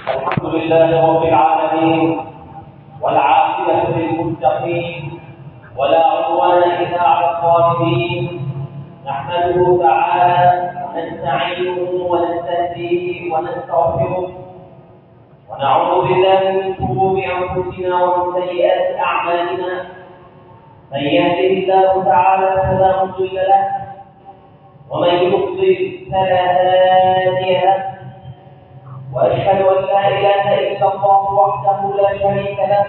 الحمد لله رب العالمين والعاقبة للمتقين ولا عدوان إلا على الظالمين. نحمده تعالى ونستعينه ونستهديه ونستغفره ونعوذ بالله من شرور أنفسنا ومن سيئات أعمالنا. من يهده الله تعالى فلا مضل له ومن يضلل فلا هادي له، وأشهد أن لا إله إلا الله وحده لا شريك له،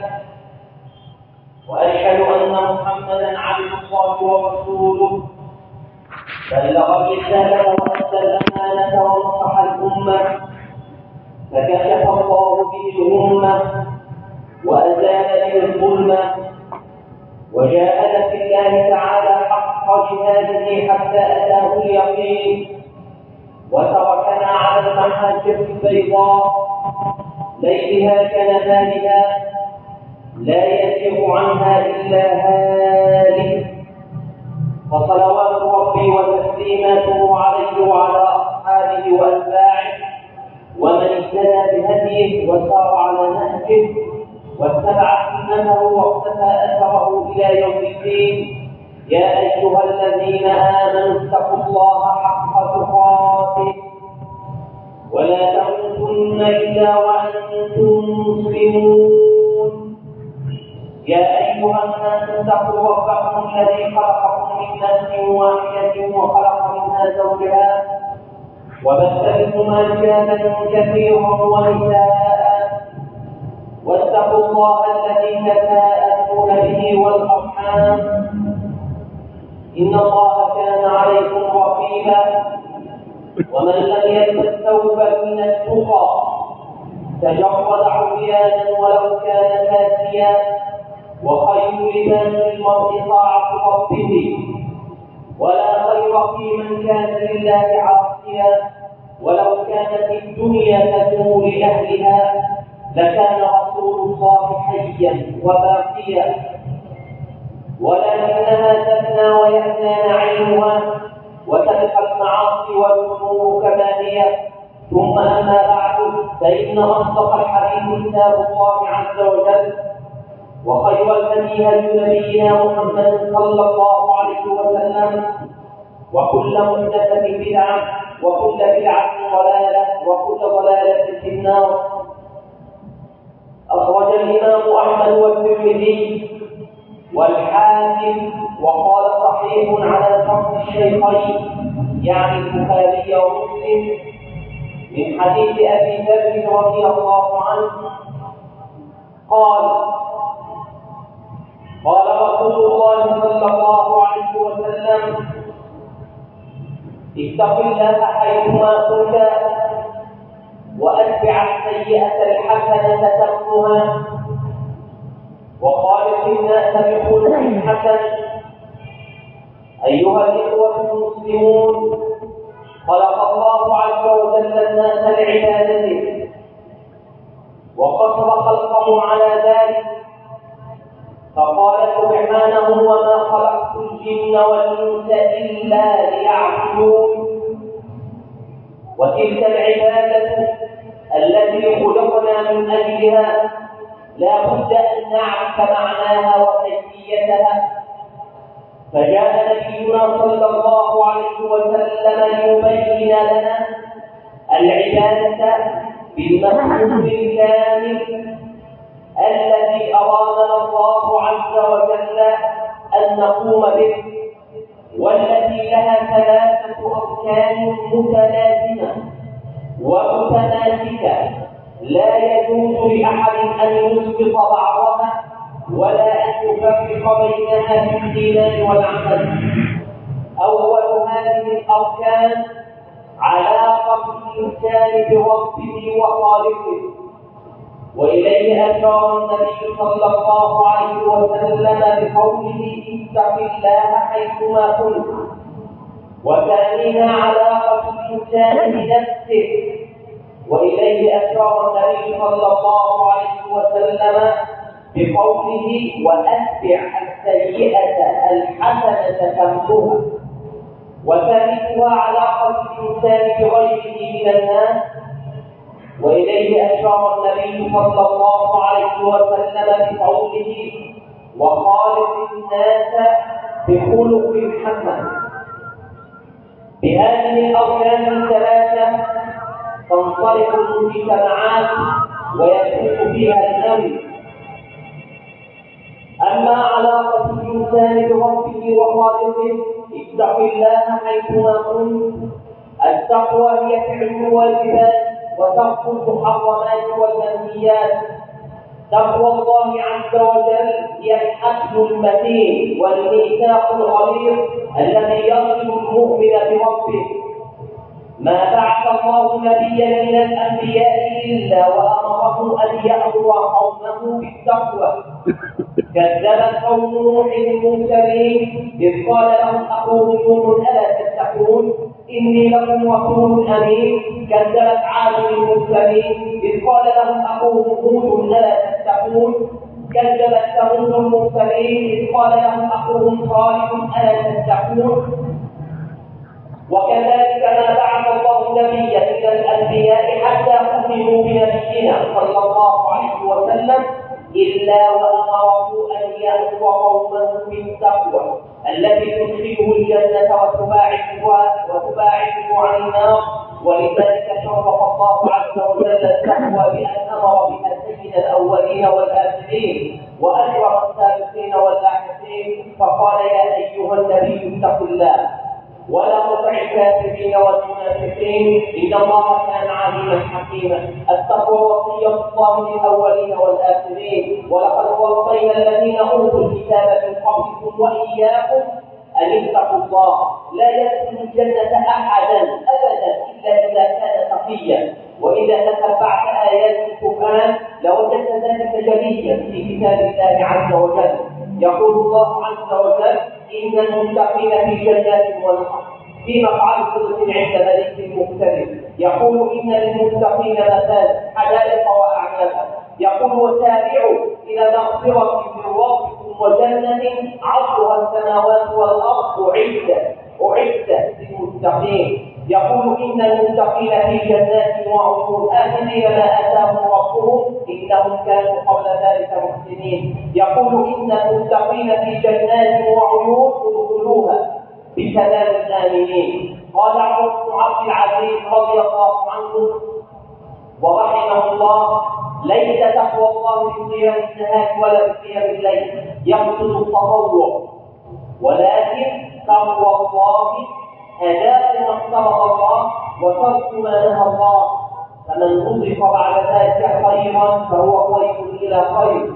وأشهد أن محمدا عبد الله ورسوله بلغ الرسالة وأدى الأمانة ونصح الأمة فكشف الله به الأمة وأزال به الظلمة وجاهد في الله تعالى حق جهاده حتى أتاه اليقين، وتركنا على المحاجة البيضاء ليلها كنهارها لا يزيغ عنها إلا هالك. فصلوات ربي وتسليماته عليه وعلى أصحابه وأتباعه ومن اهتدى بهديه وسار على نهجه واتبع سنته واقتفى أثره إلى يوم الدين. يا أيها الذين آمنوا اتقوا الله حق تقاته ولا تموتن إلا وأنتم مسلمون. يا أيها الناس اتقوا ربكم الذي خلقكم من نفس واحدة وخلق منها زوجها وبث منهما رجالا كثيرا ونساء، واتقوا الله الذي تساءلون به والأرحام إن الله كان عليكم رقيبا. ومن لم يلبس التوبة من التقى تجرد عريانا ولو كان كاسيا، وخير لباس المرء طاعة ربه، ولا خير في من كان لله عاصيا ولو كانت الدنيا تدوم لأهلها لكان رسول الله حيا وباقيا، ولكنها تفنى ويفنى نعيمها وتبقى المعاصي والذنوب كما هي. ثم أما بعد، فإن أصدق الحديث كتاب الله عز وجل، وخير الهدي هدي نبينا محمد صلى الله عليه وسلم، وكل محدثة بدعة وكل بدعة ضلالة وكل ضلالة في النار. أخرج الإمام أحمد والترمذي والحاكم وقال صحيح على شرط الشيخين يعني البخاري ومسلم من حديث أبي ذر رضي الله عنه قال رسول الله صلى الله عليه وسلم: اتق الله حيثما كنت وأتبع السيئة الحسنة تمحها وخالق الناس بخلق حسن. أيها الإخوة المسلمون، خلق الله عز وجل الناس لعبادته وقصر خلقه على ذلك، فقال سبحانه: وما خلقت الجن والإنس إلا ليعبدون. وتلك العبادة التي خلقنا من أجلها لا بد أن نعرف معناها وكيفيتها، فجاء نبينا صلى الله عليه وسلم ليبين لنا العبادة بالمفهوم الكامل الذي أرادنا الله عز وجل أن نقوم به، والتي لها ثلاثة أركان متلازمة ومتماسكة لا يجوز لأحد أن يسقط بعضها ولا أن يفرق بينها في الإيمان والعمل. أول هذه الأركان علاقة الإنسان بربه وخالقه، وإليه أشار النبي صلى الله عليه وسلم بقوله: اتق الله حيثما كنت. وثانيها علاقة الإنسان بنفسه، وإليه أشار النبي صلى الله عليه وسلم بقوله: وأتبع السيئة الحسنة تمحها. وثالثها علاقة الإنسان بغيره من الناس، وإليه أشار النبي صلى الله عليه وسلم بقوله: وخالق الناس بخلق حسن. بهذه الأركان الثلاثة تنصلح المجتمعات ويكون فيها الأمن. أما علاقة الإنسان بربه وخالقه: اتق الله حيثما كنت. التقوى هي فعل الواجبات وترك المحرمات والمنهيات. تقوى الله عز وجل هي الحبل المتين والميثاق الغليظ الذي يصل المؤمن بربه. ما بعث الله نبيا من الأنبياء إلا وأمره أن يأمر قومه بالتقوى. كذبت قوم نوح المرسلين إذ قال لهم أخوهم نوح: ألا تتقون إني لكم رسول أمين. كذبت عاد المرسلين إذ قال لهم أخوهم هود: ألا تتقون. كذبت ثمود المرسلين إذ قال لهم أخوهم صالح: ألا تتقون. وكذلك ما بعث الله نبيا من الأنبياء حتى ختموا بنبينا صلى الله عليه وسلم إلا وأمره أن يأمر قومه بالتقوى التي تدخله الجنة وتباعده عن النار. ولذلك شرف الله عز وجل التقوى بأن أمر بها سيد الأولين والآخرين وأكرم السابقين واللاحقين، فقال: يا أيها النبي اتق الله ولا تطع الكافرين والمنافقين إن الله كان عليما حكيما. التقوى وصية الله للأولين والآخرين، ولقد وصينا الذين أوتوا الكتاب من قبلكم وإياكم أن اتقوا الله. لا يدخل الجنة أحدا أبدا إلا إذا كان تقيا. وإذا تتبعت آيات القرآن لوجدت ذلك جليا في كتاب الله عز وجل. يقول الله عز وجل: إن المتقين في جنات ونهر في مقعد صدق عند ملك مقتدر. يقول: إن للمتقين مفازا حدائق وأعنابا. يقول: وسارعوا إلى مغفرة من ربكم وجنة عرضها السماوات والأرض أعدت للمتقين. يقول: إن المتقين في جنات وعيون آخذين ما آتاهم ربهم إنهم كانوا قبل ذلك محسنين. يقول: إن المتقين في جنات وعيون ادخلوها بسلام آمنين. قال عمر بن عبد العزيز رضي الله عنه ورحمه الله: ليس تقوى الله بصيام النهار ولا بصيام الليل يقصد التطوع، ولكن تقوى الله أداء ما افترض الله وترك ما نهى الله. فمن رزق بعد ذلك خيرا فهو خير إلى خير.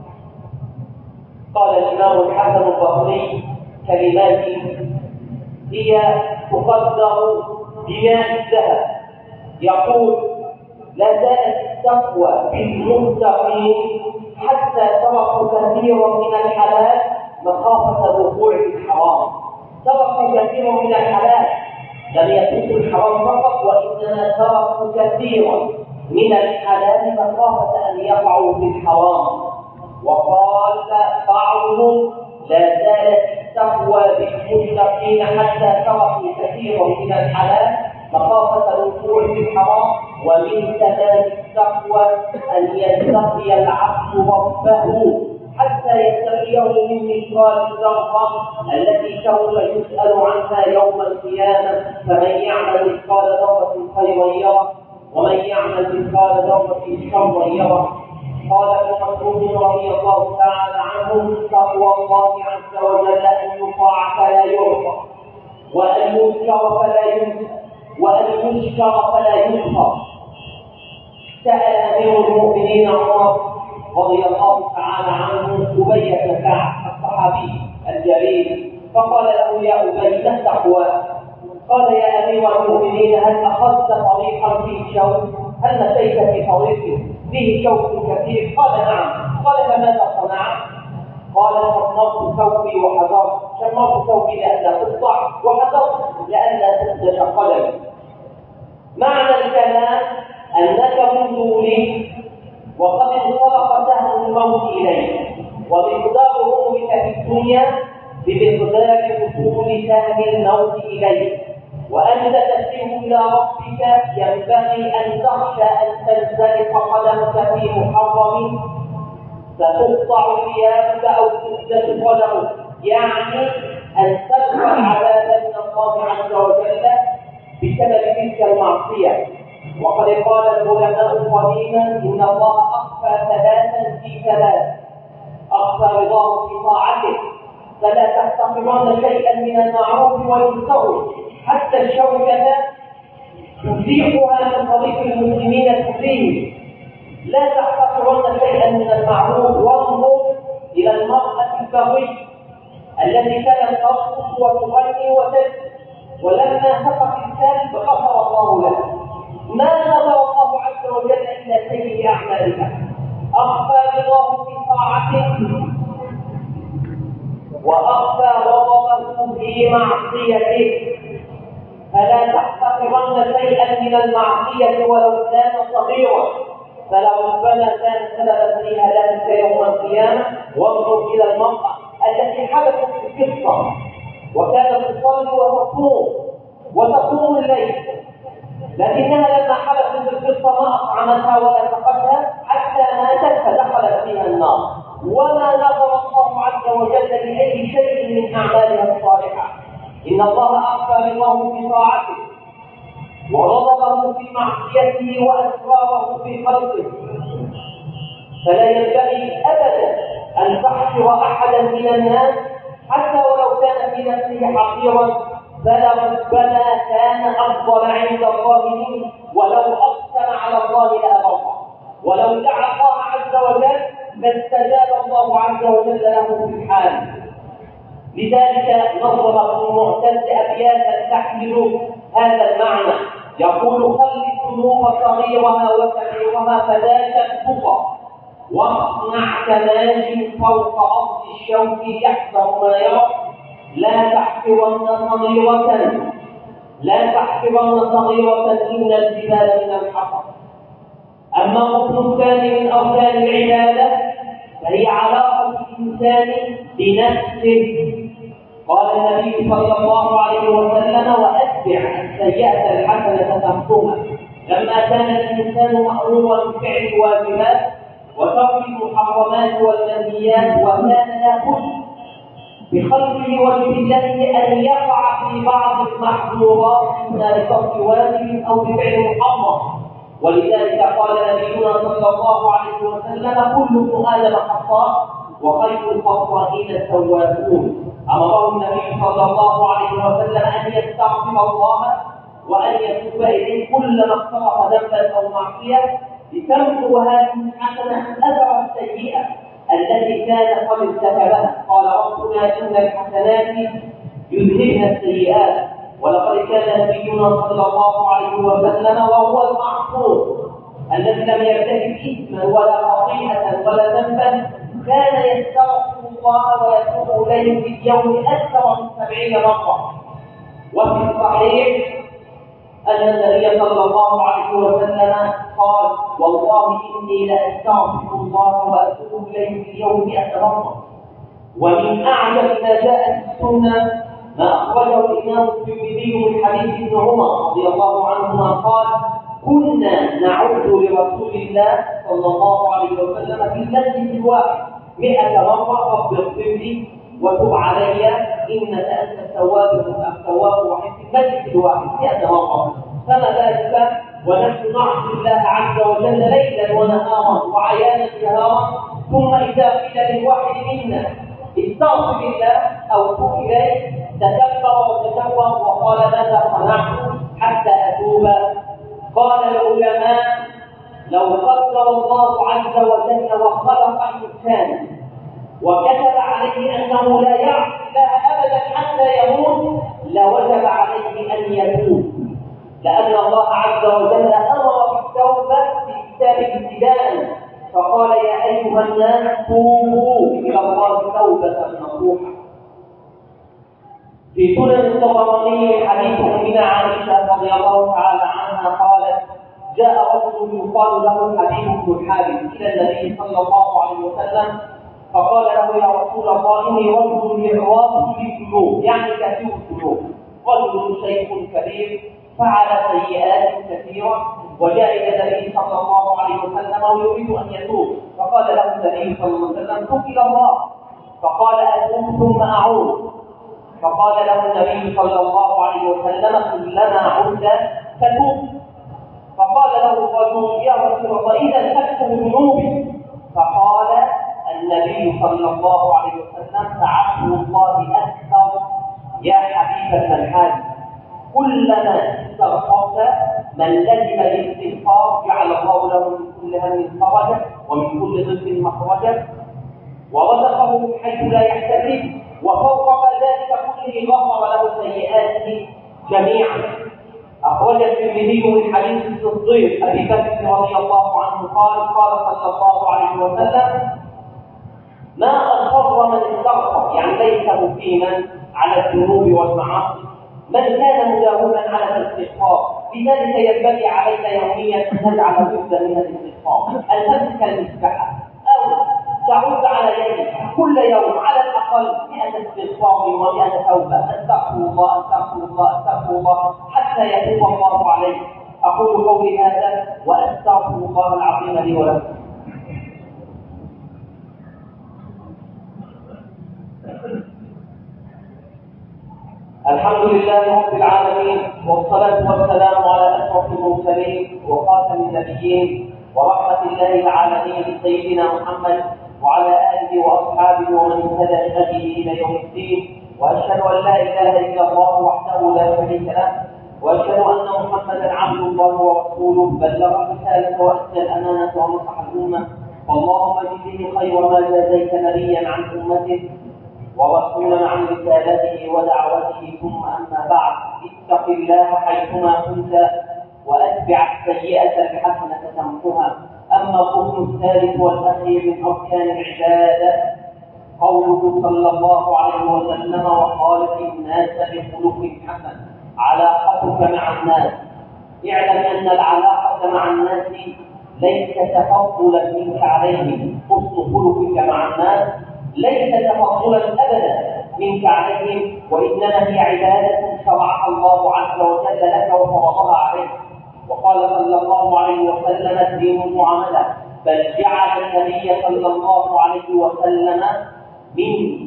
قال الإمام الحسن البصري: كلمات هي تقدر بماء الذهب. يقول: لا زالت التقوى بالمتقين حتى تركوا كثيرا من الحلال مخافة الوقوع في الحرام. تركوا كثيرا من الحلال، لم يتركوا الحرام فقط، وإنما تركوا كثيرا من الحلال مخافة أن يقعوا في الحرام. وقال بعضهم: لا زالت التقوى بالمتقين حتى تركوا كثيرا من الحلال مخافة الوقوع في الحرام. ومن تمام التقوى أن يتقي العبد ربه حتى يتقيه من مثقال الذرة التي سوف يسأل عنها يوم القيامة. فمن يعمل مثقال ذرة خيرا يره ومن يعمل مثقال ذرة شرا يره. قال ابن مسعود رضي الله تعالى عنه: تقوى الله عز وجل أن يطاع فلا يعصى، وأن يذكر فلا ينسى، وأن يشكر فلا يكفر. سأل أمير المؤمنين عمر رضي الله تعالى عنه أبي بن كعب الصحابي الجليل، فقال له: يا أبي، ما التقوى؟ قال: يا أمير المؤمنين، هل أخذت طريقا فيه شوك؟ هل مشيت في طريق فيه شوك كثير؟ قال: نعم. قال: فماذا صنعت؟ قال: شمرت ثوبي وحذرت. شمرت ثوبي لئلا تقطع، وحذرت لئلا تخدش قدمي. معنى الكلام أنك منذ ولدت وقد انطلق سهم الموت إليك، ومقدار عمرك في الدنيا بمقدار وصول سهم الموت إليك. وأنت تسير إلى ربك ينبغي أن تخشى أن تنزلق قدمك في محرم فتقطع ثيابك أو تسدل قدمك، يعني أن تلقى العذاب من الله عز وجل بسبب تلك المعصية. وقد قال العلماء قديما إن الله أخفى ثلاثا في ثلاث: أخفى رضاه في طاعته، فلا تحتقرن شيئا من المعروف وينكره حتى الشوكة تزيحها من طريق المسلمين تزيه. لا تحتقرن شيئا من المعروف. وانظر إلى المرأة البغي التي كانت ترقص وتغني وتسجد، ولما سقط الكلب غفر الله له. ما نظر الله عز وجل إلى سيء أعمالها. أخفى رضاه في طاعته وأخفى غضبه في معصيته. فلا تحتقرن شيئا من المعصية ولو كان صغيرا، فلربما كان سببا في هلاكك يوم القيامة. وانظر إلى المرأة التي حدثت في القصة وكانت تصلي وتصوم وتقوم الليل، لكنها لما حدثت في القصة ما أطعمتها ولا سقتها حتى ماتت فدخلت فيها النار، وما نظر الله عز وجل لأي شيء من أعمالها الصالحة. إن الله أخفى رضاه في طاعته وغضبه في معصيته وأسراره في خلقه. فلا ينبغي أبدا أن تحشر أحدا من الناس حتى ولو كان في نفسه حقيرا، فلربما كان أفضل عند الله منه، ولو أقسم على الله لأبره، ولو دعا الله عز وجل فاستجاب الله عز وجل له في حاله. لذلك نظم ابن معتز أبياتا تحمل هذا المعنى، يقول: خل الذنوب صغيرها وكبيرها فذاك الخطى، واصنع كماش فوق أرض الشوك يحذر ما يرى، لا تحقرن صغيرة إن الجبال من الحطب. أما الركن الثاني من أركان العبادة فهي علاقة الإنسان بنفسه. قال النبي صلى الله عليه وسلم: وأتبع السيئة الحسنة تمحوها. لما كان الإنسان مأمورا بفعل الواجبات وترك المحرمات والمنهيات، وكان لابد بخلقه وجه الله أن يقع في بعض المحظورات إما لترك واجب أو بفعل محرم. ولذلك قال نبينا صلى الله عليه وسلم: كل ابن آدم خطاء وخير الخطائين التوابون. أمره النبي صلى الله عليه وسلم أن يستغفر الله وأن يتوب إليه كلما اقترف ذنبا أو معصية لتمحو هذه الحسنة أثر السيئة التي كان قد ارتكبها. قال ربنا: إن الحسنات يذهبن السيئات. ولقد كان نبينا صلى الله عليه وسلم وهو المعصوم الذي لم يرتكب إثما ولا خطيئة ولا ذنبا كان يستغفر الله ويتوب إليه في اليوم أكثر من 70 مرة. وفي الصحيح أن النبي صلى الله عليه وسلم قال: والله إني لأستغفر الله وأتوب إليه في اليوم 100 مرة. ومن أعجب ما جاء في السنة ما أخرجه الإمام الترمذي من حديث ابن عمر رضي الله عنهما قال: كنا نعد لرسول الله صلى الله عليه وسلم في المسجد الواحد 100 مرة: رب اغفر لي وتب علي إنك أنت التواب الرحيم. في المسجد الواحد 100 مرة. فما ذلك ونحن نعصي الله عز وجل ليلا ونهارا وعيانا نهارا، ثم إذا قيل للواحد منا استغفر الله أو تب إليه تكبر وتكبر وقال: ماذا صنعت حتى أتوب؟ قال العلماء: لو قدر الله عز وجل وخلق الإنسان وكتب عليه أنه لا يعصي الله أبدا حتى يموت لوجب عليه أن يتوب، لأن الله عز وجل أمر بالتوبة في كتابه ابتداء، فقال: يا أيها الناس توبوا إلى الله توبة نصوحا. في سنن الطبراني حديث أمنا عائشة رضي الله تعالى عنها قالت: جاء رجل يقال له حبيب بن الحارث إلى النبي صلى الله عليه وسلم فقال له: يا رسول الله إني رجل يعرض بالذنوب، يعني كثير الذنوب، رجل شيخ كبير فعل سيئات كثيرة وجاء إلى النبي صلى الله عليه وسلم ويريد أن يتوب، فقال له النبي صلى الله عليه وسلم تب إلى الله، فقال أتوب ثم أعود، فقال له النبي صلى الله عليه وسلم كلما عدت فتوب، فقال له الرجل يا رسول الله إذا تكتب ذنوبي، فقال النبي صلى الله عليه وسلم فعفو الله أكثر يا حبيب ابن الحاج، كلما استغفرت من لزم الاستغفار جعل الله له من كل هم فرجا ومن كل ضيق مخرجا ورزقه من حيث لا يحتسب، وفوق ذلك كله غفر له سيئاته جميعا. أخرج الترمذي من حديث الصديق أبي بكر رضي الله عنه قال صلى الله عليه وسلم ما أصر من استغفر، يعني ليس مقيما على الذنوب والمعاصي، من كان مداوما على الاستغفار. لذلك ينبغي علينا يوميا أن نجعل جزءا من الاستغفار، أن تمسك المسبحة أو تعود على يدك كل يوم على الأقل 100 استغفار و100 توبة، أستغفر الله أستغفر الله أستغفر الله حتى يتوب الله عليه. أقول قولي هذا وأستغفر الله العظيم لي ولكم. الحمد لله رب العالمين، والصلاة والسلام على أشرف المرسلين وخاتم النبيين ورحمة الله العالمين سيدنا محمد وعلى آله وأصحابه ومن اهتدى بهديه إلى يوم الدين، وأشهد أن لا إله إلا الله وحده لا شريك له، وأشهد أن محمدا عبد الله ورسوله بلغ الرسالة وأدى الأمانة ونصح الأمة، اللهم اجزه خير ما جازيت نبيا عن أمته ورسولا عن رسالته ودعوته، ثم أما بعد، اتق الله حيثما كنت وأتبع السيئة الحسنة تمحها. أما الركن الثالث والأخير من أركان العبادة قوله صلى الله عليه وسلم وخالق الناس بخلق حسن، علاقتك مع الناس. اعلم أن العلاقة مع الناس ليس تفضلا منك عليهم، حسن خلقك مع الناس ليس تفضلا أبدا منك عليهم، وإنما هي عبادة شرعها الله عز وجل لك وفرضها عليك. وقال صلى الله عليه وسلم الدين المعاملة، بل جعل النبي صلى الله عليه وسلم من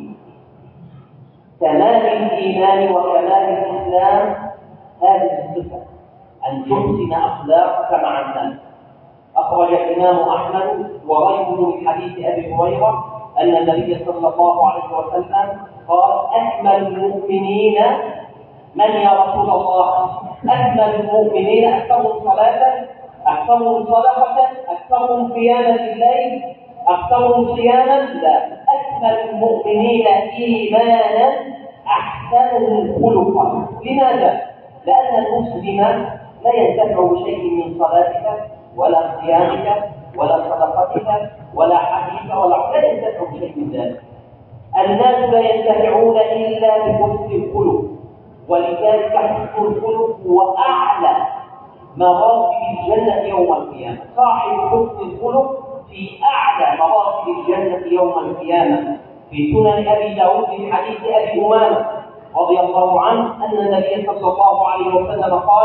كمال الإيمان وكمال الإسلام هذه الصفة، أن تحسن أخلاقك مع الناس. أخرج الإمام أحمد وغيره من حديث أبي هريرة أن النبي صلى الله عليه وسلم قال أكمل المؤمنين من يا رسول الله؟ أكمل المؤمنين أكثرهم صلاة، أكثرهم صدقة، أكثرهم قياما الليل، أكثرهم صياما؟ لا، أكمل المؤمنين إيمانا أحسنهم خلقا. لماذا؟ لأن المسلم لا ينتفع بشيء من صلاتك ولا صيامك ولا صدقتك ولا حديثك لا ينتفع بشيء من ذلك. الناس لا ينتفعون إلا بحسن الخلق، ولذلك حسن الخلق هو أعلى مراتب الجنة يوم القيامة. صاحب حسن الخلق في أعلى مراتب الجنة يوم القيامة. في سنن أبي داود من حديث أبي أمامة رضي الله عنه أن النبي صلى الله عليه وسلم قال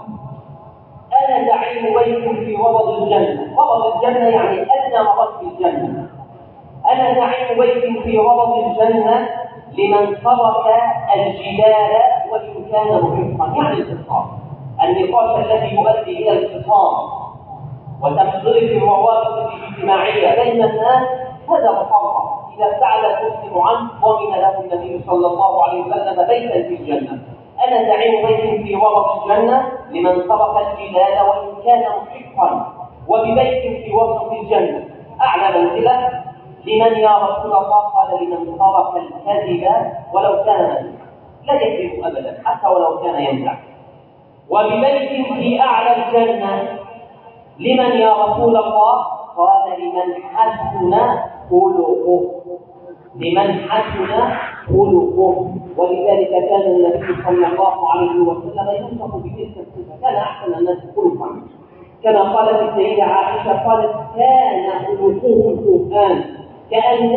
أنا زعيم بيت في وسط الجنة. وسط الجنة يعني أدنى مراتب الجنة. أنا زعيم بيت في وسط الجنة لمن ترك الجدال وإن كان محقا، يعني الخصام، النقاش الذي يؤدي إلى الخصام وتفضيل الروابط الاجتماعية بين الناس، هذا محرم. إذا فعل المسلم عنه ضمن له النبي صلى الله عليه وسلم بيتا في الجنة. أنا زعيم بيت في وسط الجنة لمن ترك الجدال وإن كان محقا، وببيت في وسط الجنة أعلى منزلة لمن يا رسول الله؟ قال لمن ترك الكذب ولو كان مزحا، لا يكذب أبدا حتى ولو كان يمزح. وببيت في أعلى الجنة لمن يا رسول الله؟ قال لمن حسن خلقه، لمن حسن خلقه. ولذلك كان النبي صلى الله عليه وسلم يوصف بتلك الصفة، كان أحسن الناس خلقا، كما قالت السيدة عائشة قالت كان خلقه القرآن،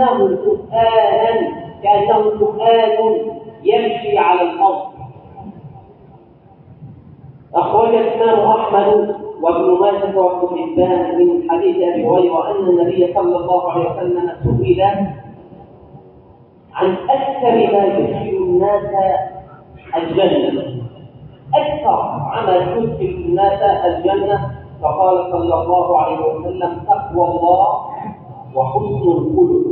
كأنه قرآن يمشي على الأرض. أخرج الإمام أحمد وابن ماجه وابن حبان من حديث أبي هريرة أن النبي صلى الله عليه وسلم سئل عن أكثر ما يدخل الناس الجنة، أكثر عمل يدخل الناس الجنة، فقال صلى الله عليه وسلم تقوى الله وحسن الخلق.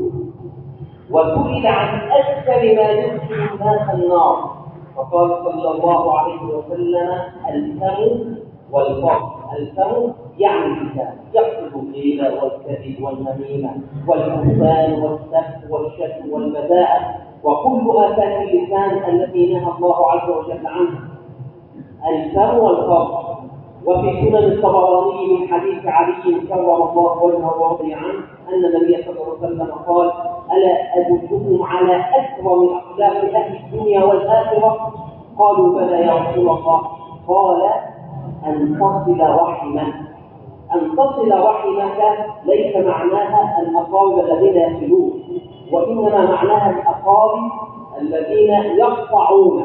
وسئل عن أكثر ما يدخل الناس النار، فقال صلى الله عليه وسلم الفم والفرج. الفم يعني اللسان، يقصد الغيبة والكذب والنميمة والبهتان والسب والشتم والبذاءة، وكل آفات اللسان التي نهى الله عز وجل عنها الفم والفرج. وفي سنن الطبراني من حديث علي كرم الله وجهه ورضي عنه أن النبي صلى الله عليه وسلم قال ألا أدلكم على أكرم أخلاق أهل الدنيا والآخرة؟ قالوا بلى يا رسول الله. قال أن تصل رحمك. أن تصل رحمك ليس معناها الأقارب الذين يصلون، وإنما معناها الأقارب الذين يقطعون.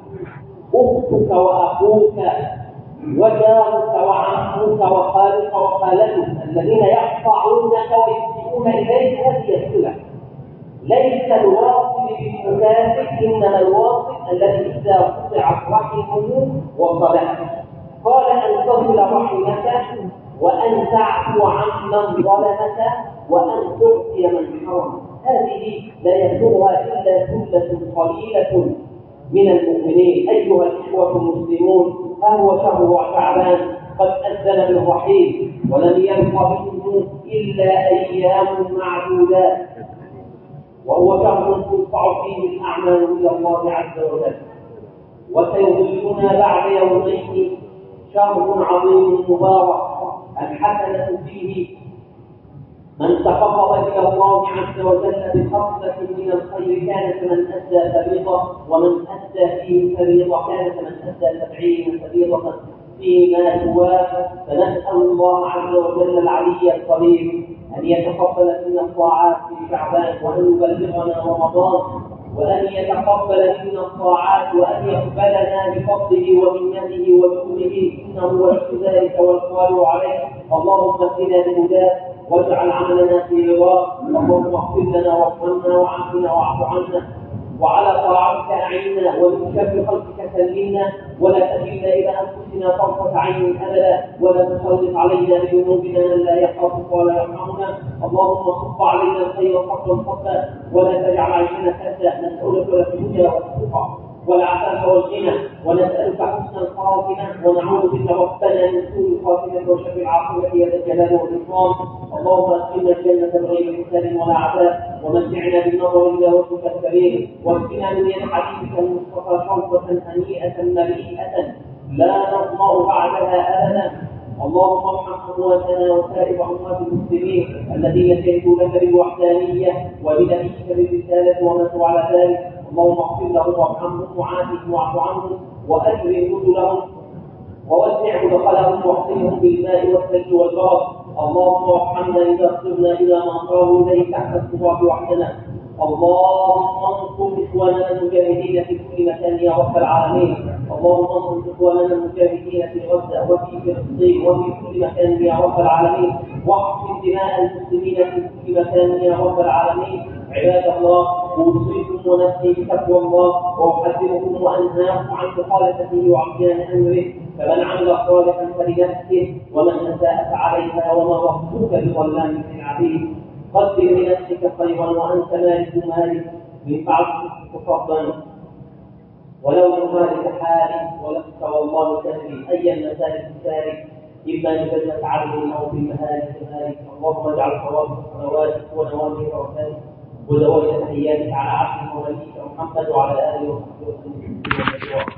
أختك وأخوك وجارك وعمك وخالك وخالتك الذين يقطعونك ويسيئون إليك، هذه الصلة. ليس الواصل بالمكافئ، إنما الواصل الذي إذا قطعت رحمه وصلته. قال أن تصل رحمك وأن تعفو عمن ظلمك وأن تعطي من حرمك. هذه لا يبلغها إلا ثلة قليلة من المؤمنين. أيها الإخوة المسلمون، ها هو شهر شعبان قد أذن بالرحيل، ولم يبق منه إلا أيام معدودات، وهو شهر ترفع فيه الأعمال إلى الله عز وجل. وسيظلنا بعد يومين شهر عظيم مبارك، الحسنة فيه من تقرب إلى الله عز وجل بخصلة من الخير كان كمن أدى فريضة، ومن أدى فيه فريضة كان كمن أدى 70 فريضة فيما سواه. فنسأل الله عز وجل العلي القدير أن يتقبل منا الطاعات في شعبان، وأن يبلغنا رمضان، وأن يتقبل منا الطاعات، وأن يقبلنا بفضله ومنته وجوده، إنه ولي ذلك والقادر عليه. اللهم اهدنا بهداه واجعل عملنا في رضاه. اللهم اغفر لنا وارحمنا وعافنا واعف عنا، وعلى طاعتك أعنا، ومن شر خلقك سلمنا، ولا تكلنا إلى أنفسنا طرفة عين أبدا، ولا تسلط علينا بذنوبنا من لا يخافك ولا يرحمنا. اللهم صب علينا الخير صبا صبا، ولا تجعل عيشنا كسا. نسألك الهدى والتقى والعفاف والغنى، ونسألك حسن الخاتمة، ونعوذ بك ربنا من سوء الخاتمة وشر العاقبة يا ذا الجلال والإكرام. اللهم ادخلنا الجنة بغير حساب ولا عذاب، ومتعنا بالنظر إلى وجهك الكريم، واسقنا من يد حبيبك المصطفى شربة هنيئة مريئة لا نظمأ بعدها أبدا. اللهم ارحم أمواتنا وسائر أموات المسلمين الذين شهدوا لك بالوحدانية ولنبيك بالرسالة وماتوا على ذلك. اللهم اغفر لهم وارحمهم وعافهم واعف عنهم وأكرم نزلهم ووسع مدخلهم واحسنهم بالماء والثلج والبرد. اللهم ارحمنا إذا صرنا إلى ما صاروا إليه تحت التراب وحدنا. اللهم انصر إخواننا المجاهدين في كل مكان يا رب العالمين. اللهم انصر إخواننا المجاهدين في غزة وفي فلسطين وفي كل مكان يا رب العالمين، واحقن دماء المسلمين في كل مكان يا رب العالمين. عباد الله، أوصيكم ونفسي بتقوى الله، وأحذركم وأنهاكم عن مخالفته وعصيان أمره. فمن عمل صالحا فلنفسه، ومن أساء فعليها، وما ربك بظلام للعبيد. قدر لنفسك خيرا وأنت مالك مالك، من بعد تفضل ولو مالك حالي، ولست والله تدري أي المسالك سالك، إما لجنة عدل أو في المهالك مالك. اللهم اجعل ثواب الصلوات ونوافل بركاتك ودوام تحياتك على عبدك ونبيك محمد وعلى آله وصحبه وسلم.